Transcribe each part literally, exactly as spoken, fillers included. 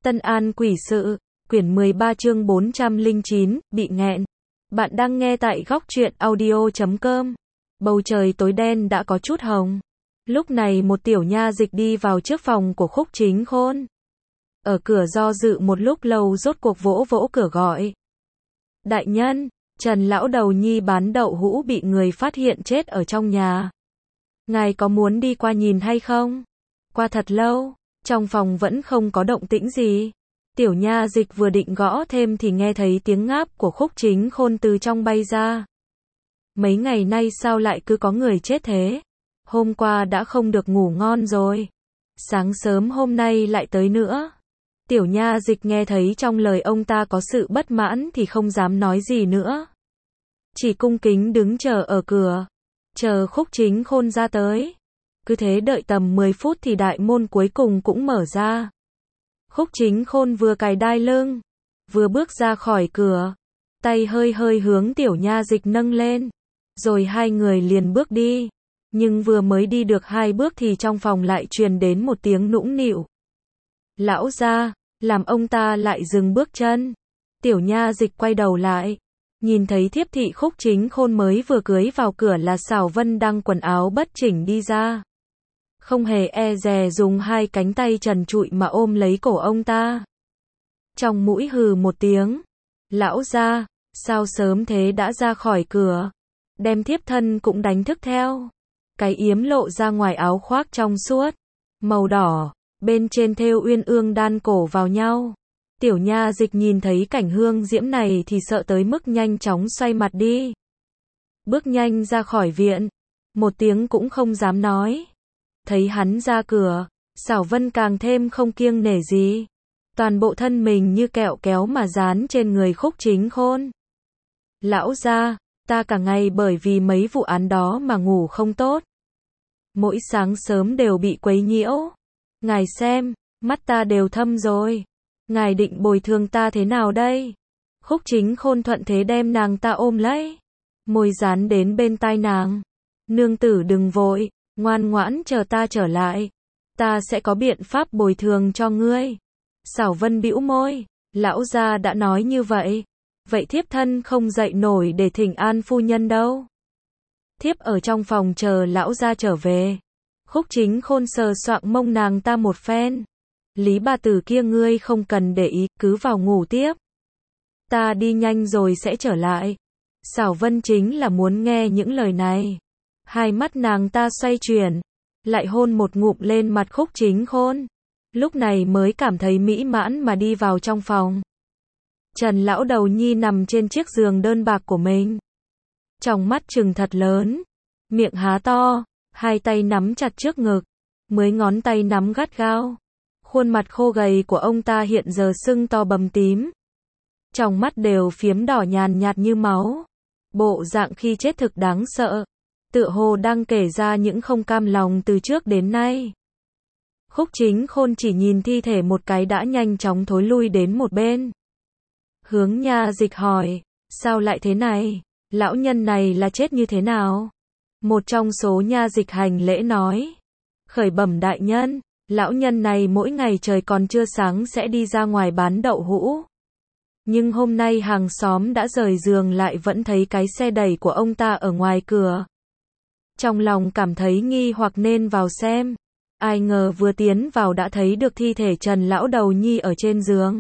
Tân An quỷ sự, quyển mười ba chương bốn trăm lẻ chín, bị nghẹn. Bạn đang nghe tại góc truyện audio chấm com. Bầu trời tối đen đã có chút hồng. Lúc này một tiểu nha dịch đi vào trước phòng của Khúc Chính Khôn. Ở cửa do dự một lúc lâu rốt cuộc vỗ vỗ cửa gọi. Đại nhân, Trần lão đầu nhi bán đậu hũ bị người phát hiện chết ở trong nhà. Ngài có muốn đi qua nhìn hay không? Qua thật lâu, trong phòng vẫn không có động tĩnh gì. Tiểu nha dịch vừa định gõ thêm thì nghe thấy tiếng ngáp của Khúc Chính Khôn từ trong bay ra. Mấy ngày nay sao lại cứ có người chết thế? Hôm qua đã không được ngủ ngon rồi. Sáng sớm hôm nay lại tới nữa. Tiểu nha dịch nghe thấy trong lời ông ta có sự bất mãn thì không dám nói gì nữa. Chỉ cung kính đứng chờ ở cửa. Chờ Khúc Chính Khôn ra tới. Cứ thế đợi tầm mười phút thì đại môn cuối cùng cũng mở ra. Khúc Chính Khôn vừa cài đai lưng, vừa bước ra khỏi cửa, tay hơi hơi hướng tiểu nha dịch nâng lên, rồi hai người liền bước đi. Nhưng vừa mới đi được hai bước thì trong phòng lại truyền đến một tiếng nũng nịu. Lão gia, làm ông ta lại dừng bước chân. Tiểu nha dịch quay đầu lại, nhìn thấy thiếp thị Khúc Chính Khôn mới vừa cưới vào cửa là Sảo Vân đang quần áo bất chỉnh đi ra. Không hề e dè dùng hai cánh tay trần trụi mà ôm lấy cổ ông ta. Trong mũi hừ một tiếng. Lão gia, sao sớm thế đã ra khỏi cửa? Đem thiếp thân cũng đánh thức theo. Cái yếm lộ ra ngoài áo khoác trong suốt, màu đỏ, bên trên thêu uyên ương đan cổ vào nhau. Tiểu nha dịch nhìn thấy cảnh hương diễm này thì sợ tới mức nhanh chóng xoay mặt đi. Bước nhanh ra khỏi viện, một tiếng cũng không dám nói. Thấy hắn ra cửa, Sảo Vân càng thêm không kiêng nể gì. Toàn bộ thân mình như kẹo kéo mà dán trên người Khúc Chính Khôn. Lão gia, ta cả ngày bởi vì mấy vụ án đó mà ngủ không tốt. Mỗi sáng sớm đều bị quấy nhiễu. Ngài xem, mắt ta đều thâm rồi. Ngài định bồi thường ta thế nào đây? Khúc Chính Khôn thuận thế đem nàng ta ôm lấy. Môi dán đến bên tai nàng. Nương tử đừng vội, ngoan ngoãn chờ ta trở lại. Ta sẽ có biện pháp bồi thường cho ngươi. Sảo Vân bĩu môi. Lão gia đã nói như vậy. Vậy thiếp thân không dậy nổi để thỉnh an phu nhân đâu. Thiếp ở trong phòng chờ lão gia trở về. Khúc Chính Khôn sờ soạng mông nàng ta một phen. Lý bà tử kia ngươi không cần để ý, cứ vào ngủ tiếp. Ta đi nhanh rồi sẽ trở lại. Sảo Vân chính là muốn nghe những lời này. Hai mắt nàng ta xoay chuyển, lại hôn một ngụm lên mặt Khúc Chính Khôn. Lúc này mới cảm thấy mỹ mãn mà đi vào trong phòng. Trần lão đầu nhi nằm trên chiếc giường đơn bạc của mình. Trong mắt trừng thật lớn, miệng há to, hai tay nắm chặt trước ngực, mới ngón tay nắm gắt gao. Khuôn mặt khô gầy của ông ta hiện giờ sưng to bầm tím. Trong mắt đều phiếm đỏ nhàn nhạt như máu. Bộ dạng khi chết thực đáng sợ. Tựa hồ đang kể ra những không cam lòng từ trước đến nay. Khúc Chính Khôn chỉ nhìn thi thể một cái đã nhanh chóng thối lui đến một bên. Hướng nha dịch hỏi, sao lại thế này? Lão nhân này là chết như thế nào? Một trong số nha dịch hành lễ nói. Khởi bẩm đại nhân, lão nhân này mỗi ngày trời còn chưa sáng sẽ đi ra ngoài bán đậu hũ. Nhưng hôm nay hàng xóm đã rời giường lại vẫn thấy cái xe đẩy của ông ta ở ngoài cửa. Trong lòng cảm thấy nghi hoặc nên vào xem. Ai ngờ vừa tiến vào đã thấy được thi thể Trần lão đầu nhi ở trên giường.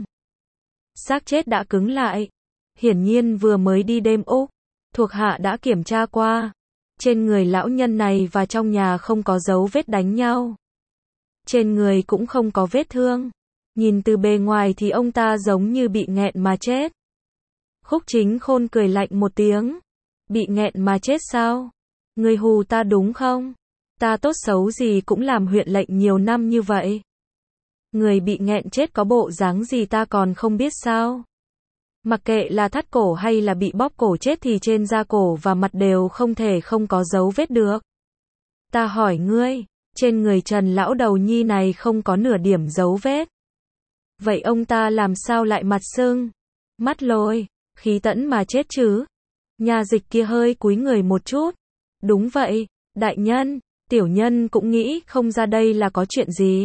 Xác chết đã cứng lại. Hiển nhiên vừa mới đi đêm úc. Thuộc hạ đã kiểm tra qua. Trên người lão nhân này và trong nhà không có dấu vết đánh nhau. Trên người cũng không có vết thương. Nhìn từ bề ngoài thì ông ta giống như bị nghẹn mà chết. Khúc Chính Khôn cười lạnh một tiếng. Bị nghẹn mà chết sao? Người hù ta đúng không? Ta tốt xấu gì cũng làm huyện lệnh nhiều năm như vậy. Người bị nghẹn chết có bộ dáng gì ta còn không biết sao? Mặc kệ là thắt cổ hay là bị bóp cổ chết thì trên da cổ và mặt đều không thể không có dấu vết được. Ta hỏi ngươi, trên người Trần lão đầu nhi này không có nửa điểm dấu vết. Vậy ông ta làm sao lại mặt sưng, mắt lồi, khí tẫn mà chết chứ? Nha dịch kia hơi cúi người một chút. Đúng vậy, đại nhân, tiểu nhân cũng nghĩ không ra đây là có chuyện gì.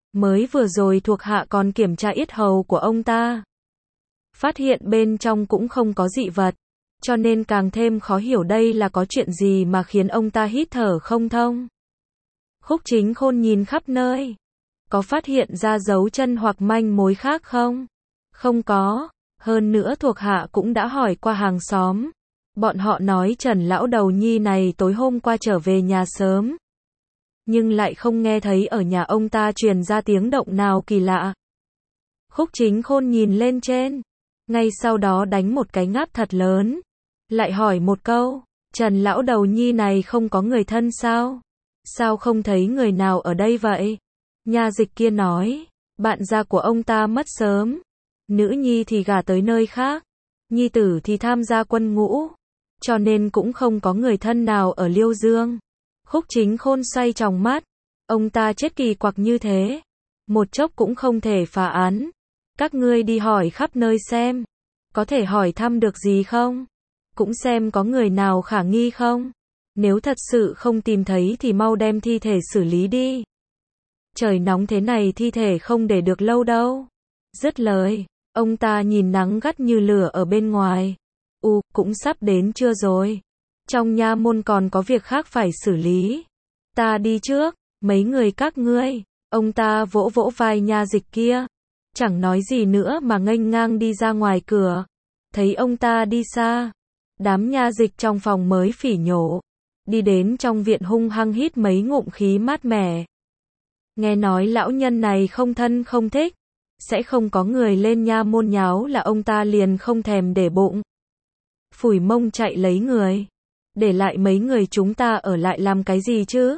Mới vừa rồi thuộc hạ còn kiểm tra yết hầu của ông ta. Phát hiện bên trong cũng không có dị vật, cho nên càng thêm khó hiểu đây là có chuyện gì mà khiến ông ta hít thở không thông. Khúc Chính Khôn nhìn khắp nơi. Có phát hiện ra dấu chân hoặc manh mối khác không? Không có. Hơn nữa thuộc hạ cũng đã hỏi qua hàng xóm. Bọn họ nói Trần lão đầu nhi này tối hôm qua trở về nhà sớm. Nhưng lại không nghe thấy ở nhà ông ta truyền ra tiếng động nào kỳ lạ. Khúc Chính Khôn nhìn lên trên. Ngay sau đó đánh một cái ngáp thật lớn. Lại hỏi một câu. Trần lão đầu nhi này không có người thân sao? Sao không thấy người nào ở đây vậy? Nha dịch kia nói. Bạn gia của ông ta mất sớm. Nữ nhi thì gả tới nơi khác. Nhi tử thì tham gia quân ngũ. Cho nên cũng không có người thân nào ở Liêu Dương. Khúc Chính Khôn xoay tròng mắt. Ông ta chết kỳ quặc như thế. Một chốc cũng không thể phá án. Các ngươi đi hỏi khắp nơi xem. Có thể hỏi thăm được gì không? Cũng xem có người nào khả nghi không? Nếu thật sự không tìm thấy thì mau đem thi thể xử lý đi. Trời nóng thế này thi thể không để được lâu đâu. Dứt lời, ông ta nhìn nắng gắt như lửa ở bên ngoài. U, cũng sắp đến trưa rồi. Trong nha môn còn có việc khác phải xử lý. Ta đi trước, mấy người các ngươi. Ông ta vỗ vỗ vai nha dịch kia. Chẳng nói gì nữa mà nghênh ngang đi ra ngoài cửa. Thấy ông ta đi xa. Đám nha dịch trong phòng mới phỉ nhổ. Đi đến trong viện hung hăng hít mấy ngụm khí mát mẻ. Nghe nói lão nhân này không thân không thích. Sẽ không có người lên nha môn nháo là ông ta liền không thèm để bụng. Phủi mông chạy lấy người. Để lại mấy người chúng ta ở lại làm cái gì chứ?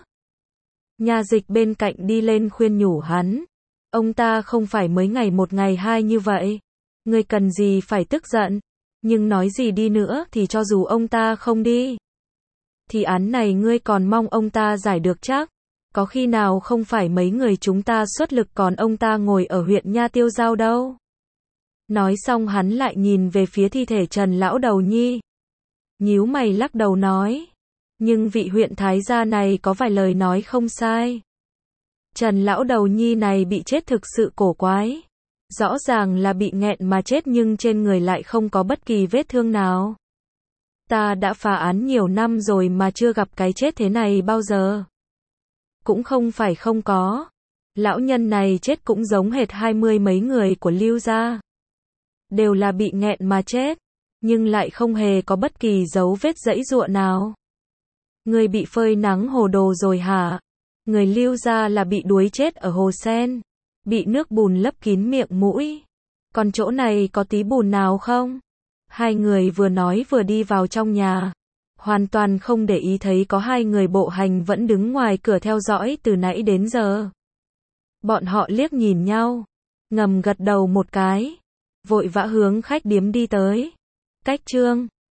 Nha dịch bên cạnh đi lên khuyên nhủ hắn. Ông ta không phải mới ngày một ngày hai như vậy. Ngươi cần gì phải tức giận. Nhưng nói gì đi nữa thì cho dù ông ta không đi. Thì án này ngươi còn mong ông ta giải được chắc. Có khi nào không phải mấy người chúng ta xuất lực còn ông ta ngồi ở huyện Nha Tiêu Giao đâu. Nói xong hắn lại nhìn về phía thi thể Trần lão đầu nhi. Nhíu mày lắc đầu nói. Nhưng vị huyện thái gia này có vài lời nói không sai. Trần lão đầu nhi này bị chết thực sự cổ quái. Rõ ràng là bị nghẹn mà chết nhưng trên người lại không có bất kỳ vết thương nào. Ta đã phá án nhiều năm rồi mà chưa gặp cái chết thế này bao giờ. Cũng không phải không có. Lão nhân này chết cũng giống hệt hai mươi mấy người của Lưu gia. Đều là bị nghẹn mà chết. Nhưng lại không hề có bất kỳ dấu vết giãy giụa nào. Người bị phơi nắng hồ đồ rồi hả? Người Lưu gia là bị đuối chết ở hồ sen. Bị nước bùn lấp kín miệng mũi. Còn chỗ này có tí bùn nào không? Hai người vừa nói vừa đi vào trong nhà. Hoàn toàn không để ý thấy có hai người bộ hành vẫn đứng ngoài cửa theo dõi từ nãy đến giờ. Bọn họ liếc nhìn nhau. Ngầm gật đầu một cái. Vội vã hướng khách điếm đi tới. Cách trương.